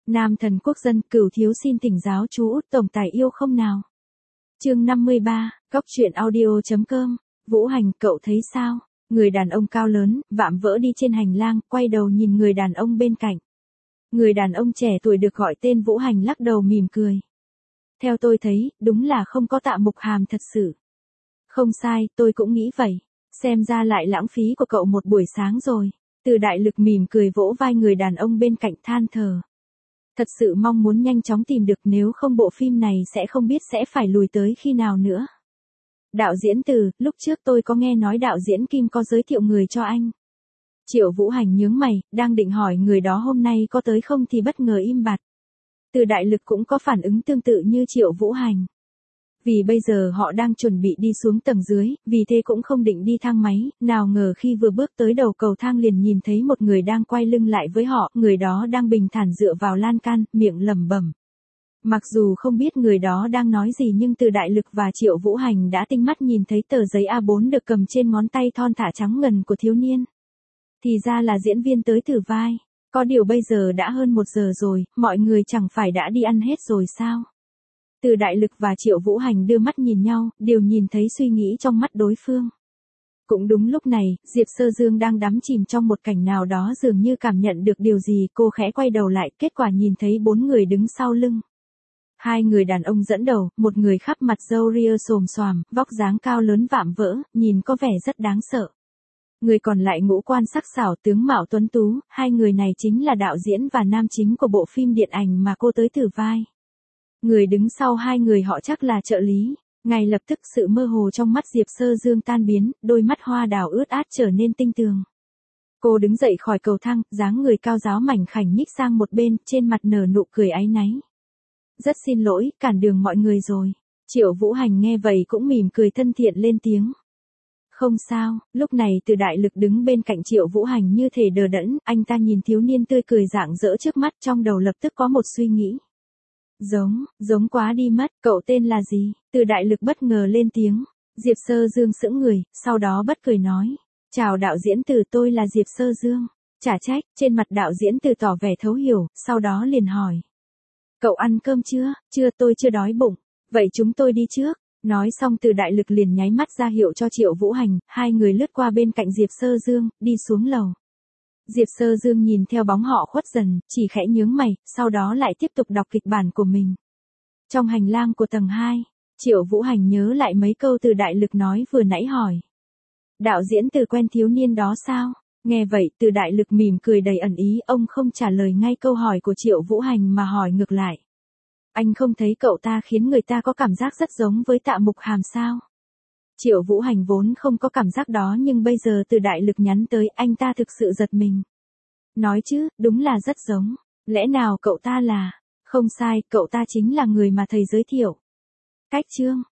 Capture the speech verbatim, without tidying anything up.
Nam thần quốc dân, Cửu thiếu xin thỉnh giáo chú Út tổng tài yêu không nào. Chương năm mươi ba, góc truyện audio chấm com. Vũ Hành, cậu thấy sao? Người đàn ông cao lớn, vạm vỡ đi trên hành lang, quay đầu nhìn người đàn ông bên cạnh. Người đàn ông trẻ tuổi được gọi tên Vũ Hành lắc đầu mỉm cười. Theo tôi thấy, đúng là không có Tạ Mục Hàm thật sự. Không sai, tôi cũng nghĩ vậy. Xem ra lại lãng phí của cậu một buổi sáng rồi. Từ Đại Lực mỉm cười vỗ vai người đàn ông bên cạnh than thở. Thật sự mong muốn nhanh chóng tìm được, nếu không bộ phim này sẽ không biết sẽ phải lùi tới khi nào nữa. Đạo diễn Từ, lúc trước tôi có nghe nói đạo diễn Kim có giới thiệu người cho anh. Triệu Vũ Hành nhướng mày, đang định hỏi người đó hôm nay có tới không thì bất ngờ im bặt. Từ Đại Lực cũng có phản ứng tương tự như Triệu Vũ Hành. Vì bây giờ họ đang chuẩn bị đi xuống tầng dưới, vì thế cũng không định đi thang máy, nào ngờ khi vừa bước tới đầu cầu thang liền nhìn thấy một người đang quay lưng lại với họ, người đó đang bình thản dựa vào lan can, miệng lẩm bẩm. Mặc dù không biết người đó đang nói gì nhưng Từ Đại Lực và Triệu Vũ Hành đã tinh mắt nhìn thấy tờ giấy A bốn được cầm trên ngón tay thon thả trắng ngần của thiếu niên. Thì ra là diễn viên tới thử vai. Có điều bây giờ đã hơn một giờ rồi, mọi người chẳng phải đã đi ăn hết rồi sao? Từ Đại Lực và Triệu Vũ Hành đưa mắt nhìn nhau, đều nhìn thấy suy nghĩ trong mắt đối phương. Cũng đúng lúc này, Diệp Sơ Dương đang đắm chìm trong một cảnh nào đó dường như cảm nhận được điều gì, cô khẽ quay đầu lại, kết quả nhìn thấy bốn người đứng sau lưng. Hai người đàn ông dẫn đầu, một người khắp mặt râu ria xồm xoàm, vóc dáng cao lớn vạm vỡ, nhìn có vẻ rất đáng sợ. Người còn lại ngũ quan sắc sảo, tướng mạo tuấn tú, hai người này chính là đạo diễn và nam chính của bộ phim điện ảnh mà cô tới thử vai. Người đứng sau hai người họ chắc là trợ lý. Ngay lập tức sự mơ hồ trong mắt Diệp Sơ Dương tan biến, đôi mắt hoa đào ướt át trở nên tinh tường. Cô đứng dậy khỏi cầu thang, dáng người cao ráo mảnh khảnh nhích sang một bên, trên mặt nở nụ cười áy náy. Rất xin lỗi, cản đường mọi người rồi. Triệu Vũ Hành nghe vậy cũng mỉm cười thân thiện lên tiếng. Không sao, lúc này Từ Đại Lực đứng bên cạnh Triệu Vũ Hành như thể đờ đẫn, anh ta nhìn thiếu niên tươi cười rạng rỡ trước mắt, trong đầu lập tức có một suy nghĩ. Giống, giống quá đi mất, cậu tên là gì? Từ Đại Lực bất ngờ lên tiếng. Diệp Sơ Dương sững người, sau đó bất cười nói. Chào đạo diễn Từ, tôi là Diệp Sơ Dương. Chả trách, trên mặt đạo diễn Từ tỏ vẻ thấu hiểu, sau đó liền hỏi. Cậu ăn cơm chưa? Chưa, tôi chưa đói bụng. Vậy chúng tôi đi trước. Nói xong Từ Đại Lực liền nháy mắt ra hiệu cho Triệu Vũ Hành, hai người lướt qua bên cạnh Diệp Sơ Dương, đi xuống lầu. Diệp Sơ Dương nhìn theo bóng họ khuất dần, chỉ khẽ nhướng mày, sau đó lại tiếp tục đọc kịch bản của mình. Trong hành lang của tầng hai, Triệu Vũ Hành nhớ lại mấy câu Từ Đại Lực nói vừa nãy hỏi. Đạo diễn Từ quen thiếu niên đó sao? Nghe vậy Từ Đại Lực mỉm cười đầy ẩn ý, ông không trả lời ngay câu hỏi của Triệu Vũ Hành mà hỏi ngược lại. Anh không thấy cậu ta khiến người ta có cảm giác rất giống với Tạ Mục Hàm sao? Triệu Vũ Hành vốn không có cảm giác đó nhưng bây giờ Từ Đại Lực nhắn tới, anh ta thực sự giật mình. Nói chứ, đúng là rất giống. Lẽ nào cậu ta là... Không sai, cậu ta chính là người mà thầy giới thiệu. Cách chương.